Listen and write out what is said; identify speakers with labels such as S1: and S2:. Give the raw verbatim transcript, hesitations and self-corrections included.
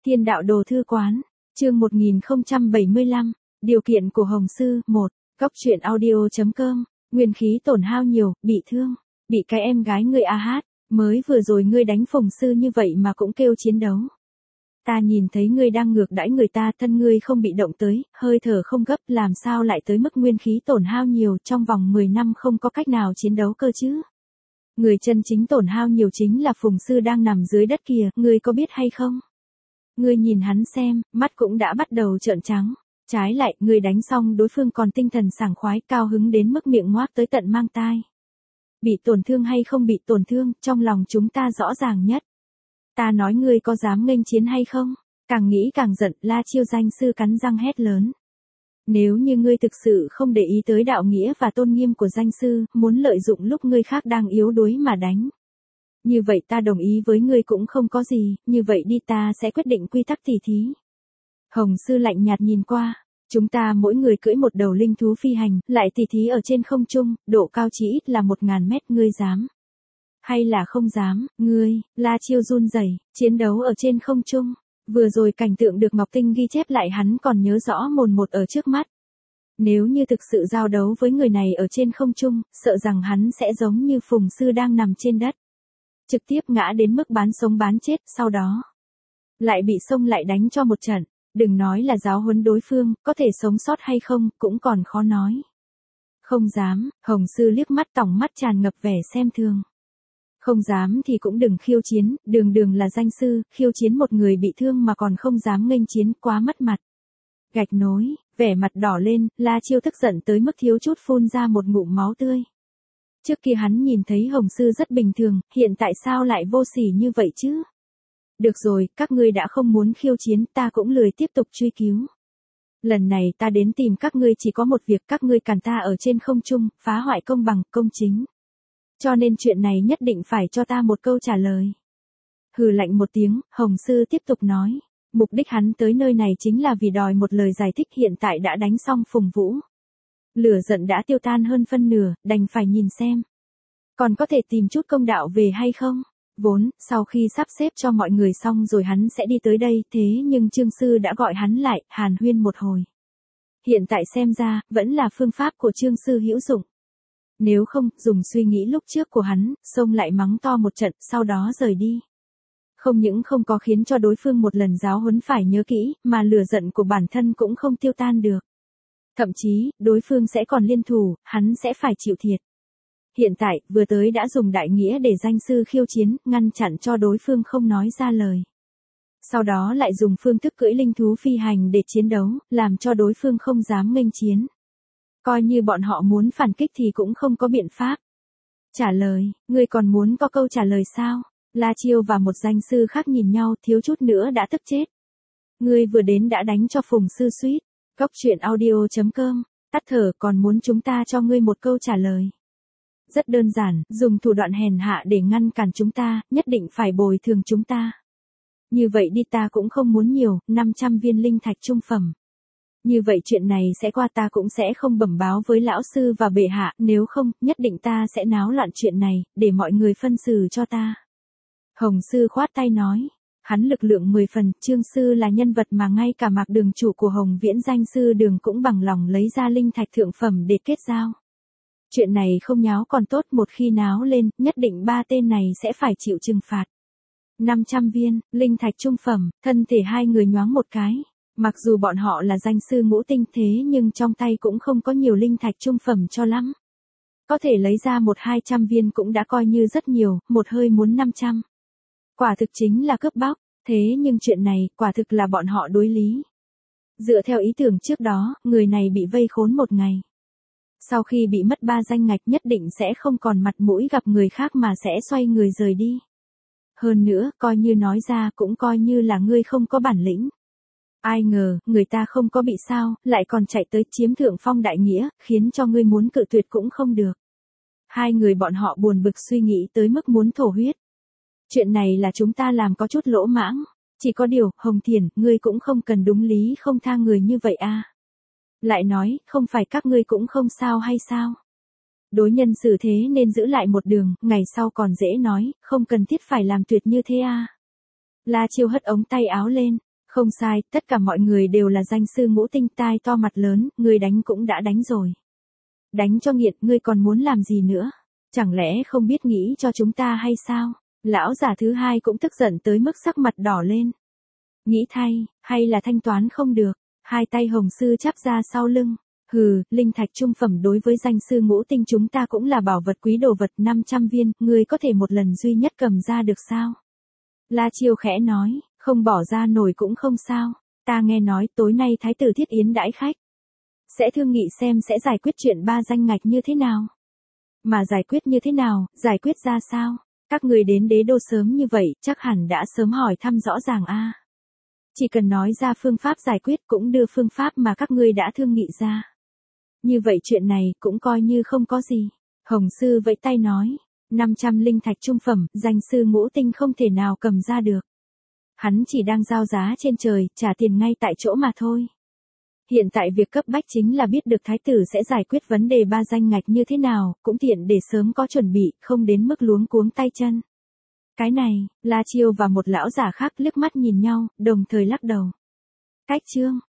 S1: Thiên đạo đồ thư quán, chương một nghìn không trăm bảy mươi lăm, điều kiện của Hồng Sư, một, góc truyện audio.com, nguyên khí tổn hao nhiều, bị thương, bị cái em gái ngươi a hát, mới vừa rồi ngươi đánh Phùng Sư như vậy mà cũng kêu chiến đấu. Ta nhìn thấy ngươi đang ngược đãi người ta, thân ngươi không bị động tới, hơi thở không gấp, làm sao lại tới mức nguyên khí tổn hao nhiều, trong vòng mười năm không có cách nào chiến đấu cơ chứ. Người chân chính tổn hao nhiều chính là Phùng Sư đang nằm dưới đất kìa, ngươi có biết hay không? Ngươi nhìn hắn xem, mắt cũng đã bắt đầu trợn trắng. Trái lại, ngươi đánh xong đối phương còn tinh thần sảng khoái, cao hứng đến mức miệng ngoác tới tận mang tai. Bị tổn thương hay không bị tổn thương, trong lòng chúng ta rõ ràng nhất. Ta nói ngươi có dám nghênh chiến hay không? Càng nghĩ càng giận, La Chiêu danh sư cắn răng hét lớn. Nếu như ngươi thực sự không để ý tới đạo nghĩa và tôn nghiêm của danh sư, muốn lợi dụng lúc ngươi khác đang yếu đuối mà đánh. Như vậy ta đồng ý với ngươi cũng không có gì, như vậy đi ta sẽ quyết định quy tắc tỉ thí. Hồng Sư lạnh nhạt nhìn qua, chúng ta mỗi người cưỡi một đầu linh thú phi hành, lại tỉ thí ở trên không trung, độ cao chỉ ít là một ngàn mét, ngươi dám? Hay là không dám, ngươi? La Chiêu run rẩy, chiến đấu ở trên không trung. Vừa rồi cảnh tượng được Ngọc Tinh ghi chép lại hắn còn nhớ rõ mồn một ở trước mắt. Nếu như thực sự giao đấu với người này ở trên không trung, sợ rằng hắn sẽ giống như Phùng Sư đang nằm trên đất. Trực tiếp ngã đến mức bán sống bán chết, sau đó lại bị xông lại đánh cho một trận. Đừng nói là giáo huấn đối phương, có thể sống sót hay không, cũng còn khó nói. Không dám, Hồng Sư liếc mắt tỏng mắt tràn ngập vẻ xem thường. Không dám thì cũng đừng khiêu chiến, đường đường là danh sư, khiêu chiến một người bị thương mà còn không dám nghênh chiến, quá mất mặt. Gạch nối, vẻ mặt đỏ lên, La Chiêu tức giận tới mức thiếu chút phun ra một ngụm máu tươi. Trước kia hắn nhìn thấy Hồng Sư rất bình thường, hiện tại sao lại vô sỉ như vậy chứ? Được rồi, các ngươi đã không muốn khiêu chiến, ta cũng lười tiếp tục truy cứu. Lần này ta đến tìm các ngươi chỉ có một việc, các ngươi cản ta ở trên không trung, phá hoại công bằng, công chính. Cho nên chuyện này nhất định phải cho ta một câu trả lời. Hừ lạnh một tiếng, Hồng Sư tiếp tục nói. Mục đích hắn tới nơi này chính là vì đòi một lời giải thích, hiện tại đã đánh xong Phùng Vũ. Lửa giận đã tiêu tan hơn phân nửa, đành phải nhìn xem. Còn có thể tìm chút công đạo về hay không? Vốn, sau khi sắp xếp cho mọi người xong rồi hắn sẽ đi tới đây, thế nhưng Trương Sư đã gọi hắn lại, hàn huyên một hồi. Hiện tại xem ra, vẫn là phương pháp của Trương Sư hữu dụng. Nếu không, dùng suy nghĩ lúc trước của hắn, xông lại mắng to một trận, sau đó rời đi. Không những không có khiến cho đối phương một lần giáo huấn phải nhớ kỹ, mà lửa giận của bản thân cũng không tiêu tan được. Thậm chí, đối phương sẽ còn liên thủ, hắn sẽ phải chịu thiệt. Hiện tại, vừa tới đã dùng đại nghĩa để danh sư khiêu chiến, ngăn chặn cho đối phương không nói ra lời. Sau đó lại dùng phương thức cưỡi linh thú phi hành để chiến đấu, làm cho đối phương không dám nghênh chiến. Coi như bọn họ muốn phản kích thì cũng không có biện pháp. Trả lời, ngươi còn muốn có câu trả lời sao? La Chiêu và một danh sư khác nhìn nhau, thiếu chút nữa đã tức chết. Ngươi vừa đến đã đánh cho Phùng Sư suýt. Góc truyện audio.com, tắt thở, còn muốn chúng ta cho ngươi một câu trả lời. Rất đơn giản, dùng thủ đoạn hèn hạ để ngăn cản chúng ta, nhất định phải bồi thường chúng ta. Như vậy đi, ta cũng không muốn nhiều, năm trăm viên linh thạch trung phẩm. Như vậy chuyện này sẽ qua, ta cũng sẽ không bẩm báo với lão sư và bệ hạ, nếu không, nhất định ta sẽ náo loạn chuyện này, để mọi người phân xử cho ta. Hồng Sư khoát tay nói. Hắn lực lượng mười phần, Trương Sư là nhân vật mà ngay cả Mạc Đường chủ của Hồng Viễn danh sư Đường cũng bằng lòng lấy ra linh thạch thượng phẩm để kết giao. Chuyện này không nháo còn tốt, một khi náo lên, nhất định ba tên này sẽ phải chịu trừng phạt. năm trăm viên, linh thạch trung phẩm, thân thể hai người nhoáng một cái. Mặc dù bọn họ là danh sư ngũ tinh thế nhưng trong tay cũng không có nhiều linh thạch trung phẩm cho lắm. Có thể lấy ra một hai trăm viên cũng đã coi như rất nhiều, một hơi muốn năm trăm. Quả thực chính là cướp bóc, thế nhưng chuyện này, quả thực là bọn họ đối lý. Dựa theo ý tưởng trước đó, người này bị vây khốn một ngày. Sau khi bị mất ba danh ngạch nhất định sẽ không còn mặt mũi gặp người khác mà sẽ xoay người rời đi. Hơn nữa, coi như nói ra cũng coi như là ngươi không có bản lĩnh. Ai ngờ, người ta không có bị sao, lại còn chạy tới chiếm thượng phong đại nghĩa, khiến cho ngươi muốn cự tuyệt cũng không được. Hai người bọn họ buồn bực suy nghĩ tới mức muốn thổ huyết. Chuyện này là chúng ta làm có chút lỗ mãng. Chỉ có điều, Hồng Thiền, ngươi cũng không cần đúng lý không tha người như vậy à. Lại nói, không phải các ngươi cũng không sao hay sao? Đối nhân xử thế nên giữ lại một đường, ngày sau còn dễ nói, không cần thiết phải làm tuyệt như thế à. La Chiêu hất ống tay áo lên, Không sai, tất cả mọi người đều là danh sư ngũ tinh, tai to mặt lớn, ngươi đánh cũng đã đánh rồi. Đánh cho nghiện, ngươi còn muốn làm gì nữa? Chẳng lẽ không biết nghĩ cho chúng ta hay sao? Lão giả thứ hai cũng tức giận tới mức sắc mặt đỏ lên. Nghĩ thay, hay là thanh toán không được? Hai tay Hồng sư chắp ra sau lưng. Hừ, linh thạch trung phẩm đối với danh sư ngũ tinh chúng ta cũng là bảo vật quý, đồ vật năm trăm viên, ngươi có thể một lần duy nhất cầm ra được sao? La Chiêu khẽ nói, không bỏ ra nổi cũng không sao, ta nghe nói tối nay Thái tử thiết yến đãi khách. Sẽ thương nghị xem sẽ giải quyết chuyện ba danh ngạch như thế nào. Mà giải quyết như thế nào, giải quyết ra sao? Các người đến đế đô sớm như vậy, chắc hẳn đã sớm hỏi thăm rõ ràng a. Chỉ cần nói ra phương pháp giải quyết cũng đưa phương pháp mà các ngươi đã thương nghị ra. Như vậy chuyện này cũng coi như không có gì. Hồng sư vẫy tay nói, năm trăm linh thạch trung phẩm, danh sư ngũ tinh không thể nào cầm ra được. Hắn chỉ đang giao giá trên trời, trả tiền ngay tại chỗ mà thôi. Hiện tại việc cấp bách chính là biết được thái tử sẽ giải quyết vấn đề ba danh ngạch như thế nào, cũng tiện để sớm có chuẩn bị, không đến mức luống cuống tay chân. Cái này, La Chiêu và một lão giả khác liếc mắt nhìn nhau, đồng thời lắc đầu. Cách chương